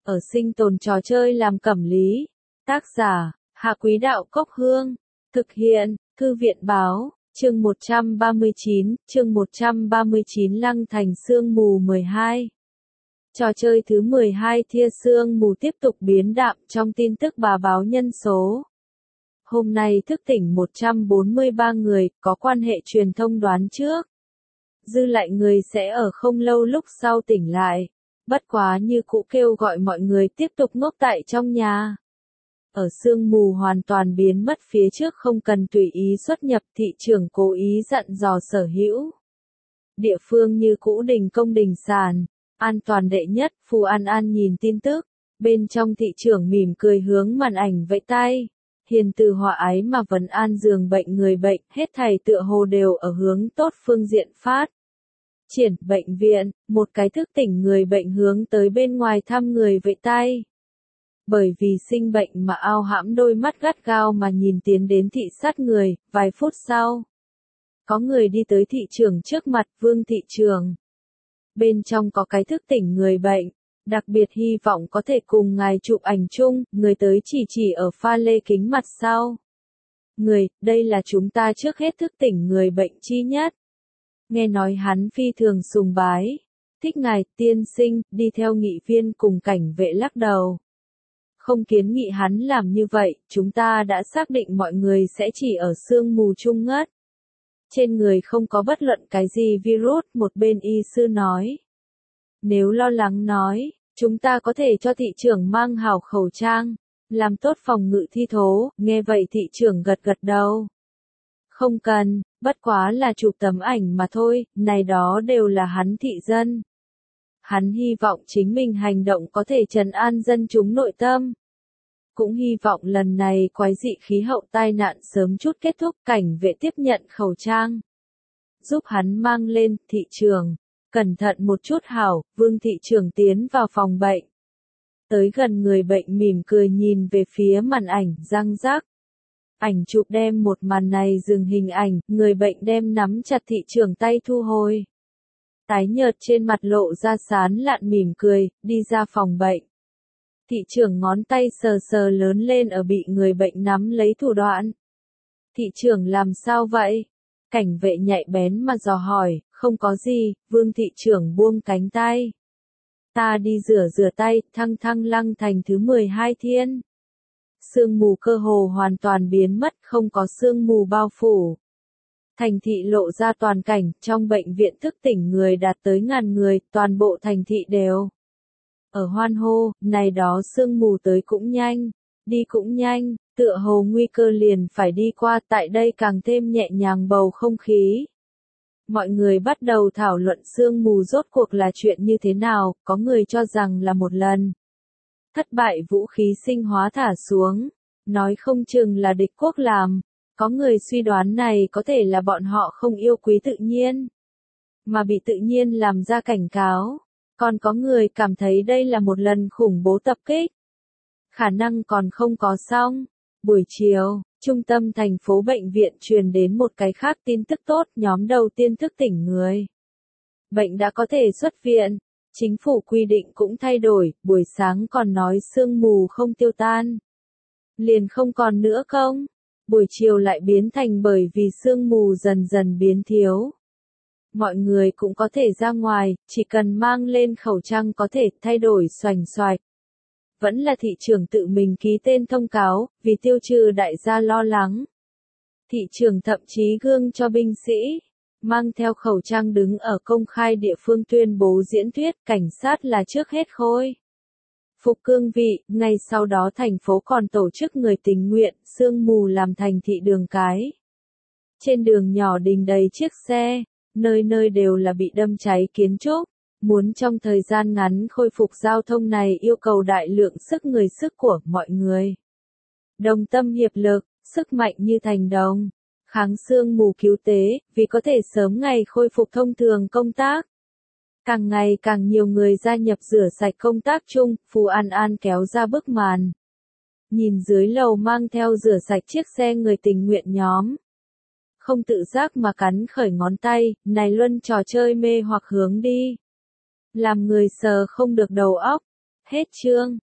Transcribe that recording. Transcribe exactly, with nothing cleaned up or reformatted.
Ở sinh tồn trò chơi làm cẩm lý. Tác giả, Hạ Quý Đạo Cốc Hương. Thực hiện, Thư viện Báo, chương một trăm ba mươi chín, chương một trăm ba mươi chín Lăng Thành Sương Mù mười hai. Trò chơi thứ mười hai Thia Sương Mù tiếp tục biến đạm trong tin tức bà báo nhân số. Hôm nay thức tỉnh một trăm bốn mươi ba người, có quan hệ truyền thông đoán trước. Dư lại người sẽ ở không lâu lúc sau tỉnh lại. Bất quá như cũ kêu gọi mọi người tiếp tục ngốc tại trong nhà. Ở sương mù hoàn toàn biến mất phía trước không cần tùy ý xuất nhập, thị trưởng cố ý dặn dò sở hữu. Địa phương như cũ đình công đình sàn, an toàn đệ nhất, Phù An An nhìn tin tức. Bên trong thị trưởng mỉm cười hướng màn ảnh vẫy tay. Hiền từ hòa ái mà vấn an giường bệnh người bệnh, hết thảy tựa hồ đều ở hướng tốt phương diện phát. Triển, bệnh viện, một cái thức tỉnh người bệnh hướng tới bên ngoài thăm người vẫy tay. Bởi vì sinh bệnh mà ao hãm đôi mắt gắt gao mà nhìn tiến đến thị sát người, vài phút sau. Có người đi tới thị trưởng trước mặt, Vương thị trưởng. Bên trong có cái thức tỉnh người bệnh, đặc biệt hy vọng có thể cùng ngài chụp ảnh chung, người tới chỉ chỉ ở pha lê kính mặt sau. Người, đây là chúng ta trước hết thức tỉnh người bệnh chi nhất. Nghe nói hắn phi thường sùng bái. Thích ngài, tiên sinh, đi theo nghị viên cùng cảnh vệ lắc đầu. Không kiến nghị hắn làm như vậy, chúng ta đã xác định mọi người sẽ chỉ ở sương mù chung ngất. Trên người không có bất luận cái gì virus, một bên y sư nói. Nếu lo lắng nói, chúng ta có thể cho thị trưởng mang hảo khẩu trang, làm tốt phòng ngự thi thố, nghe vậy thị trưởng gật gật đầu. Không cần, bất quá là chụp tấm ảnh mà thôi, này đó đều là hắn thị dân. Hắn hy vọng chính mình hành động có thể trấn an dân chúng nội tâm. Cũng hy vọng lần này quái dị khí hậu tai nạn sớm chút kết thúc, cảnh vệ tiếp nhận khẩu trang. Giúp hắn mang lên, thị trường. Cẩn thận một chút hảo, Vương thị trường tiến vào phòng bệnh. Tới gần người bệnh mỉm cười nhìn về phía màn ảnh, răng rắc. Ảnh chụp đem một màn này dừng hình ảnh, người bệnh đem nắm chặt thị trường tay thu hồi. Tái nhợt trên mặt lộ ra sán lạn mỉm cười, đi ra phòng bệnh. Thị trưởng ngón tay sờ sờ lớn lên ở bị người bệnh nắm lấy thủ đoạn. Thị trưởng làm sao vậy? Cảnh vệ nhạy bén mà dò hỏi, không có gì, Vương thị trưởng buông cánh tay. Ta đi rửa rửa tay, thăng thăng Lăng Thành thứ mười hai thiên. Sương mù cơ hồ hoàn toàn biến mất, không có sương mù bao phủ. Thành thị lộ ra toàn cảnh, trong bệnh viện thức tỉnh người đạt tới ngàn người, toàn bộ thành thị đều. Ở hoan hô, này đó sương mù tới cũng nhanh, đi cũng nhanh, tựa hồ nguy cơ liền phải đi qua, tại đây càng thêm nhẹ nhàng bầu không khí. Mọi người bắt đầu thảo luận sương mù rốt cuộc là chuyện như thế nào, có người cho rằng là một lần. Thất bại vũ khí sinh hóa thả xuống, nói không chừng là địch quốc làm, có người suy đoán này có thể là bọn họ không yêu quý tự nhiên, mà bị tự nhiên làm ra cảnh cáo, còn có người cảm thấy đây là một lần khủng bố tập kích. Khả năng còn không có xong, buổi chiều, trung tâm thành phố bệnh viện truyền đến một cái khác tin tức tốt, nhóm đầu tiên thức tỉnh người. Bệnh đã có thể xuất viện. Chính phủ quy định cũng thay đổi, buổi sáng còn nói sương mù không tiêu tan. Liền không còn nữa không? Buổi chiều lại biến thành bởi vì sương mù dần dần biến thiếu. Mọi người cũng có thể ra ngoài, chỉ cần mang lên khẩu trang có thể thay đổi xoành xoạch. Vẫn là thị trưởng tự mình ký tên thông cáo, vì tiêu trừ đại gia lo lắng. Thị trưởng thậm chí gương cho binh sĩ. Mang theo khẩu trang đứng ở công khai địa phương tuyên bố diễn thuyết, cảnh sát là trước hết khôi phục cương vị, ngay sau đó thành phố còn tổ chức người tình nguyện, sương mù làm thành thị đường cái. Trên đường nhỏ đình đầy chiếc xe, nơi nơi đều là bị đâm cháy kiến trúc, muốn trong thời gian ngắn khôi phục giao thông này yêu cầu đại lượng sức người sức của mọi người. Đồng tâm hiệp lực, sức mạnh như thành đồng. Kháng sương mù cứu tế, vì có thể sớm ngày khôi phục thông thường công tác. Càng ngày càng nhiều người gia nhập rửa sạch công tác chung, Phù An An kéo ra bức màn. Nhìn dưới lầu mang theo rửa sạch chiếc xe người tình nguyện nhóm. Không tự giác mà cắn khởi ngón tay, này luân trò chơi mê hoặc hướng đi. Làm người sờ không được đầu óc. Hết chương.